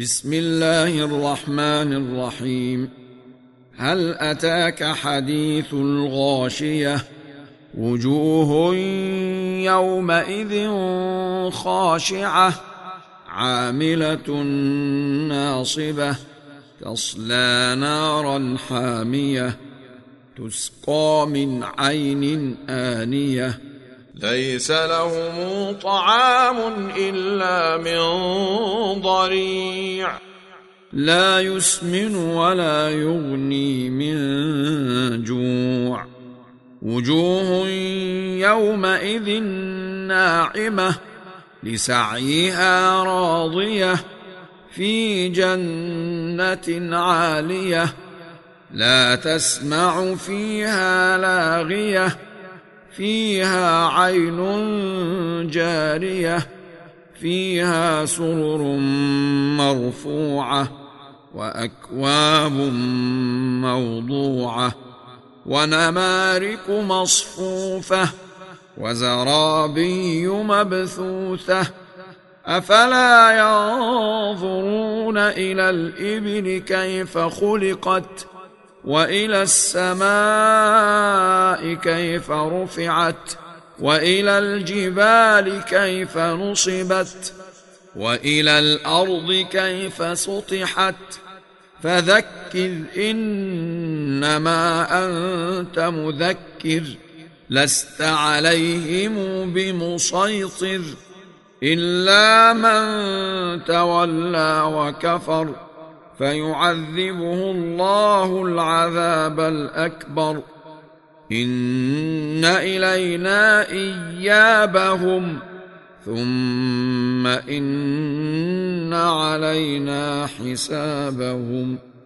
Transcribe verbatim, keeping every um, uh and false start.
بسم الله الرحمن الرحيم. هل أتاك حديث الغاشية؟ وجوه يومئذ خاشعة عاملة ناصبة تصلى نارا حامية تسقى من عين آنية ليس لهم طعام إلا من ضريع لا يسمن ولا يغني من جوع. وجوه يومئذ ناعمة لسعيها راضية في جنة عالية لا تسمع فيها لاغية فيها عين جارية فيها سرر مرفوعة وأكواب موضوعة ونمارق مصفوفة وزرابي مبثوثة أفلا ينظرون إلى الإبل كيف خلقت وإلى السماء كيف رفعت وإلى الجبال كيف نصبت وإلى الأرض كيف سطحت فذكر إنما أنت مذكر لست عليهم بمسيطر إلا من تولى وكفر فيعذبه الله العذاب الأكبر إن إلينا إيابهم ثم إن علينا حسابهم.